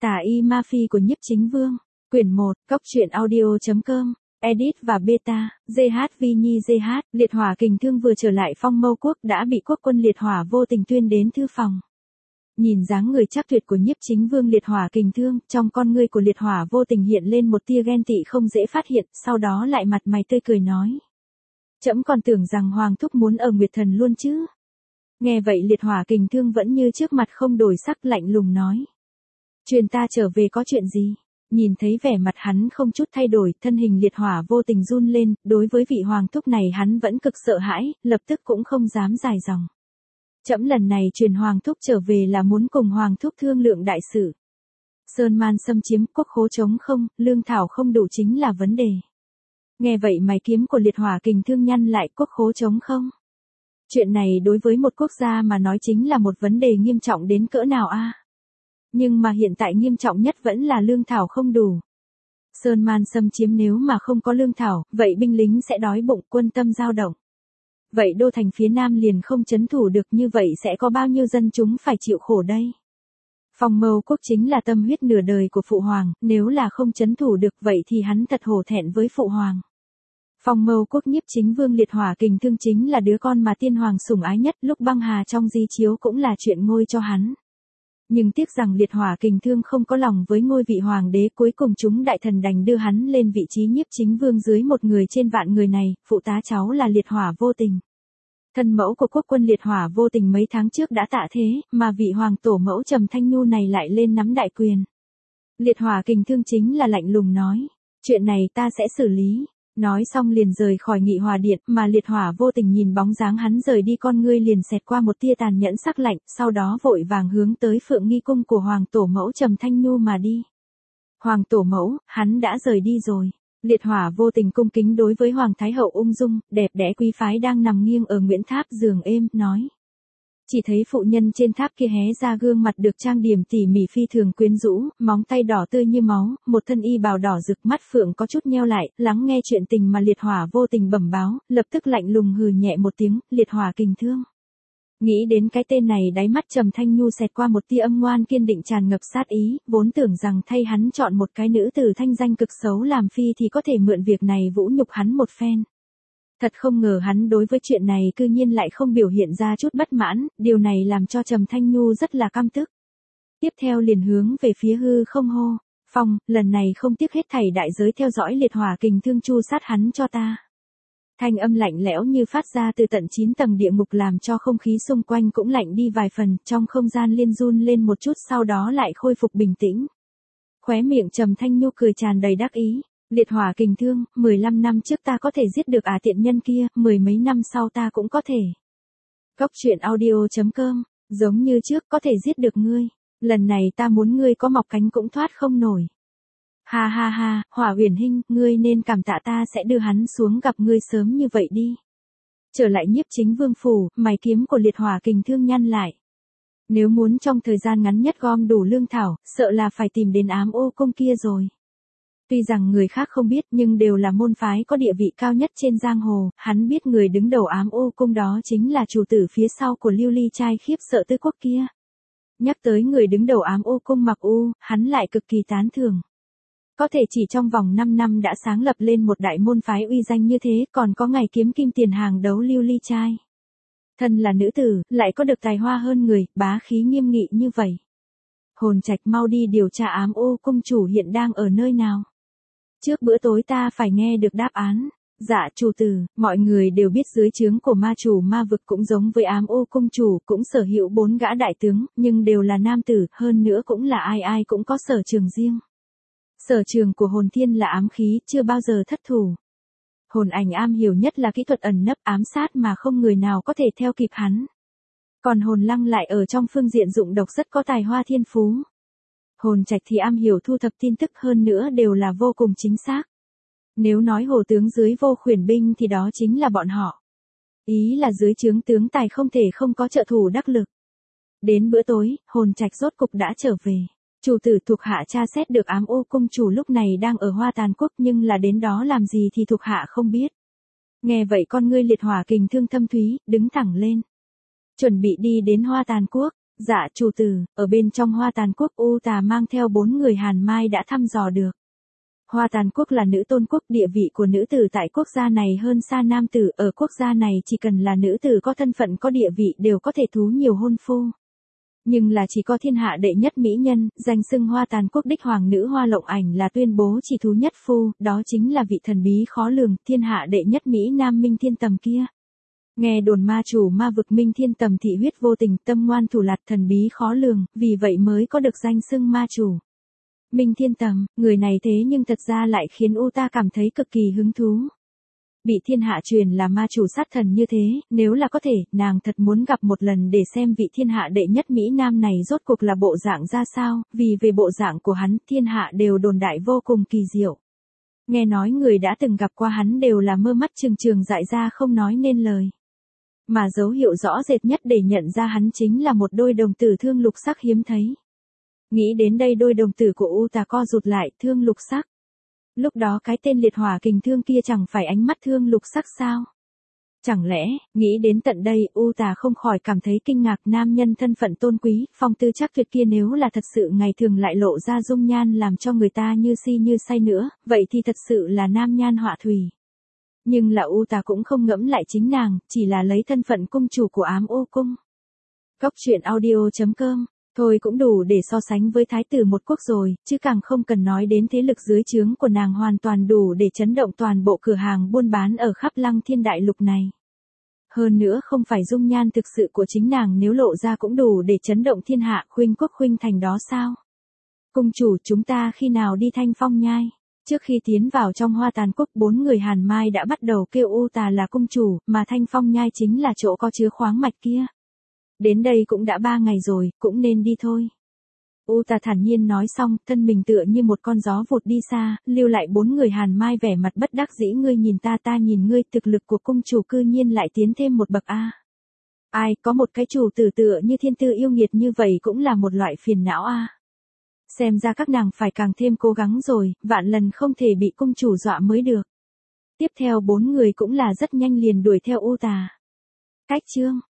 Tà y ma phi của Nhiếp Chính Vương. Quyển 1, Cốc truyện audio.com. Edit và beta, GHV Nhi GH, Liệt Hỏa Kình Thương vừa trở lại Phong Mâu Quốc đã bị quốc quân Liệt Hỏa vô tình tuyên đến thư phòng. Nhìn dáng người chắc tuyệt của Nhiếp Chính Vương Liệt Hỏa Kình Thương, trong con ngươi của Liệt Hỏa vô tình hiện lên một tia ghen tị không dễ phát hiện, sau đó lại mặt mày tươi cười nói. Trẫm còn tưởng rằng Hoàng thúc muốn ở Nguyệt Thần luôn chứ. Nghe vậy Liệt Hỏa Kình Thương vẫn như trước mặt không đổi sắc, lạnh lùng nói. Truyền ta trở về có chuyện gì? Nhìn thấy vẻ mặt hắn không chút thay đổi, thân hình Liệt Hỏa vô tình run lên, đối với vị hoàng thúc này hắn vẫn cực sợ hãi, lập tức cũng không dám dài dòng. Trẫm lần này truyền hoàng thúc trở về là muốn cùng hoàng thúc thương lượng đại sự. Sơn man xâm chiếm, quốc khố trống không, lương thảo không đủ chính là vấn đề. Nghe vậy mày kiếm của Liệt Hỏa Kình Thương nhăn lại, quốc khố trống không? Chuyện này đối với một quốc gia mà nói chính là một vấn đề nghiêm trọng đến cỡ nào a? Nhưng mà hiện tại nghiêm trọng nhất vẫn là lương thảo không đủ. Sơn man xâm chiếm nếu mà không có lương thảo, vậy binh lính sẽ đói bụng, quân tâm dao động. Vậy đô thành phía Nam liền không trấn thủ được, như vậy sẽ có bao nhiêu dân chúng phải chịu khổ đây? Phong Mâu Quốc chính là tâm huyết nửa đời của Phụ Hoàng, nếu là không trấn thủ được vậy thì hắn thật hổ thẹn với Phụ Hoàng. Phong Mâu Quốc Nhiếp Chính Vương Liệt Hỏa Kình Thương chính là đứa con mà tiên hoàng sủng ái nhất, lúc băng hà trong di chiếu cũng là chuyện ngôi cho hắn. Nhưng tiếc rằng Liệt Hỏa Kình Thương không có lòng với ngôi vị hoàng đế, cuối cùng chúng đại thần đành đưa hắn lên vị trí Nhiếp Chính Vương dưới một người trên vạn người này, phụ tá cháu là Liệt Hỏa vô tình. Thân mẫu của quốc quân Liệt Hỏa vô tình mấy tháng trước đã tạ thế, mà vị hoàng tổ mẫu Trầm Thanh Nhu này lại lên nắm đại quyền. Liệt Hỏa Kình Thương chính là lạnh lùng nói, chuyện này ta sẽ xử lý. Nói xong liền rời khỏi Nghị Hòa Điện, mà Liệt Hỏa vô tình nhìn bóng dáng hắn rời đi, con ngươi liền xẹt qua một tia tàn nhẫn sắc lạnh, sau đó vội vàng hướng tới Phượng Nghi cung của hoàng tổ mẫu Trầm Thanh Nhu mà đi. Hoàng tổ mẫu, hắn đã rời đi rồi. Liệt Hỏa vô tình cung kính đối với Hoàng Thái Hậu ung dung, đẹp đẽ quý phái đang nằm nghiêng ở Nguyễn Tháp giường êm, nói. Chỉ thấy phụ nhân trên tháp kia hé ra gương mặt được trang điểm tỉ mỉ phi thường quyến rũ, móng tay đỏ tươi như máu, một thân y bào đỏ rực, mắt phượng có chút nheo lại, lắng nghe chuyện tình mà Liệt Hỏa vô tình bẩm báo, lập tức lạnh lùng hừ nhẹ một tiếng, Liệt Hỏa Kình Thương. Nghĩ đến cái tên này, đáy mắt Trầm Thanh Nhu xẹt qua một tia âm ngoan kiên định tràn ngập sát ý, vốn tưởng rằng thay hắn chọn một cái nữ tử thanh danh cực xấu làm phi thì có thể mượn việc này vũ nhục hắn một phen. Thật không ngờ hắn đối với chuyện này cư nhiên lại không biểu hiện ra chút bất mãn, điều này làm cho Trầm Thanh Nhu rất là căm tức. Tiếp theo liền hướng về phía hư không hô, Phong, lần này không tiếc hết thảy đại giới theo dõi Liệt Hỏa Kình Thương chu sát hắn cho ta. Thanh âm lạnh lẽo như phát ra từ tận 9 tầng địa ngục làm cho không khí xung quanh cũng lạnh đi vài phần, trong không gian liên run lên một chút sau đó lại khôi phục bình tĩnh. Khóe miệng Trầm Thanh Nhu cười tràn đầy đắc ý. Liệt Hỏa Kình Thương, 15 năm trước ta có thể giết được tiện nhân kia, mười mấy năm sau ta cũng có thể. Cốc truyện audio.com, giống như trước có thể giết được ngươi, lần này ta muốn ngươi có mọc cánh cũng thoát không nổi. Ha ha ha, Hỏa Uyển Hinh, ngươi nên cảm tạ ta sẽ đưa hắn xuống gặp ngươi sớm như vậy đi. Trở lại Nhiếp Chính Vương phủ, mày kiếm của Liệt Hỏa Kình Thương nhăn lại. Nếu muốn trong thời gian ngắn nhất gom đủ lương thảo, sợ là phải tìm đến Ám Ô cung kia rồi. Tuy rằng người khác không biết nhưng đều là môn phái có địa vị cao nhất trên giang hồ, hắn biết người đứng đầu Ám Ô cung đó chính là chủ tử phía sau của Lưu Ly trai khiếp sợ Tư Quốc kia. Nhắc tới người đứng đầu Ám Ô cung Mặc U, hắn lại cực kỳ tán thưởng. Có thể chỉ trong vòng 5 năm đã sáng lập lên một đại môn phái uy danh như thế, còn có ngày kiếm kim tiền hàng đấu Lưu Ly trai. Thân là nữ tử, lại có được tài hoa hơn người, bá khí nghiêm nghị như vậy. Hồn Trạch mau đi điều tra Ám Ô cung chủ hiện đang ở nơi nào. Trước bữa tối ta phải nghe được đáp án. Dạ chủ tử, mọi người đều biết dưới trướng của ma chủ ma vực cũng giống với Ám Ô cung chủ, cũng sở hữu 4 gã đại tướng, nhưng đều là nam tử, hơn nữa cũng là ai ai cũng có sở trường riêng. Sở trường của Hồn Thiên là ám khí, chưa bao giờ thất thủ. Hồn Ảnh am hiểu nhất là kỹ thuật ẩn nấp ám sát mà không người nào có thể theo kịp hắn. Còn Hồn Lăng lại ở trong phương diện dụng độc rất có tài hoa thiên phú. Hồn Trạch thì am hiểu thu thập tin tức, hơn nữa đều là vô cùng chính xác. Nếu nói hồ tướng dưới Vô Khuyển binh thì đó chính là bọn họ. Ý là dưới trướng tướng tài không thể không có trợ thủ đắc lực. Đến bữa tối, Hồn Trạch rốt cục đã trở về. Chủ tử thuộc hạ tra xét được Ám Ô cung chủ lúc này đang ở Hoa Tàn Quốc, nhưng là đến đó làm gì thì thuộc hạ không biết. Nghe vậy con ngươi Liệt Hỏa Kình Thương thâm thúy, đứng thẳng lên. Chuẩn bị đi đến Hoa Tàn Quốc. Dạ chủ tử, ở bên trong Hoa Tàn Quốc U Tà mang theo 4 người Hàn Mai đã thăm dò được. Hoa Tàn Quốc là nữ tôn quốc, địa vị của nữ tử tại quốc gia này hơn xa nam tử, ở quốc gia này chỉ cần là nữ tử có thân phận có địa vị đều có thể thú nhiều hôn phu. Nhưng là chỉ có thiên hạ đệ nhất mỹ nhân, danh xưng Hoa Tàn Quốc đích hoàng nữ Hoa Lộng Ảnh là tuyên bố chỉ thú nhất phu, đó chính là vị thần bí khó lường, thiên hạ đệ nhất mỹ nam Minh Thiên Tầm kia. Nghe đồn ma chủ ma vực Minh Thiên Tầm thị huyết vô tình, tâm ngoan thủ lạt, thần bí khó lường, vì vậy mới có được danh xưng ma chủ. Minh Thiên Tầm, người này thế nhưng thật ra lại khiến U ta cảm thấy cực kỳ hứng thú. Bị thiên hạ truyền là ma chủ sát thần như thế, nếu là có thể, nàng thật muốn gặp một lần để xem vị thiên hạ đệ nhất Mỹ Nam này rốt cuộc là bộ dạng ra sao, vì về bộ dạng của hắn, thiên hạ đều đồn đại vô cùng kỳ diệu. Nghe nói người đã từng gặp qua hắn đều là mơ mắt trừng trừng dại ra không nói nên lời. Mà dấu hiệu rõ rệt nhất để nhận ra hắn chính là một đôi đồng tử thương lục sắc hiếm thấy. Nghĩ đến đây đôi đồng tử của U Tà co rụt lại, thương lục sắc. Lúc đó cái tên liệt hỏa kình thương kia chẳng phải ánh mắt thương lục sắc sao? Chẳng lẽ, nghĩ đến tận đây, U Tà không khỏi cảm thấy kinh ngạc, nam nhân thân phận tôn quý, phong tư chắc tuyệt kia nếu là thật sự ngày thường lại lộ ra dung nhan làm cho người ta như si như say nữa, vậy thì thật sự là nam nhan họa thủy. Nhưng là U Tà cũng không ngẫm lại chính nàng, chỉ là lấy thân phận cung chủ của Ám Ô Cung. Cốc truyện audio.com Thôi cũng đủ để so sánh với thái tử một quốc rồi, chứ càng không cần nói đến thế lực dưới trướng của nàng hoàn toàn đủ để chấn động toàn bộ cửa hàng buôn bán ở khắp Lăng Thiên Đại Lục này. Hơn nữa không phải dung nhan thực sự của chính nàng nếu lộ ra cũng đủ để chấn động thiên hạ, khuynh quốc khuynh thành đó sao? Cung chủ, chúng ta khi nào đi Thanh Phong Nhai? Trước khi tiến vào trong Hoa Tàn Quốc, 4 người Hàn Mai đã bắt đầu kêu U Tà là cung chủ, mà Thanh Phong Nhai chính là chỗ có chứa khoáng mạch kia. Đến đây cũng đã 3 ngày rồi, cũng nên đi thôi. U Tà thản nhiên nói xong, thân mình tựa như một con gió vụt đi xa, lưu lại 4 người Hàn Mai vẻ mặt bất đắc dĩ, ngươi nhìn ta, ta nhìn ngươi, thực lực của cung chủ cư nhiên lại tiến thêm một bậc a. Ai, có một cái chủ tử tựa như thiên tư yêu nghiệt như vậy cũng là một loại phiền não a. Xem ra các nàng phải càng thêm cố gắng rồi, vạn lần không thể bị cung chủ dọa mới được. Tiếp theo 4 người cũng là rất nhanh liền đuổi theo U Tà. Cách chương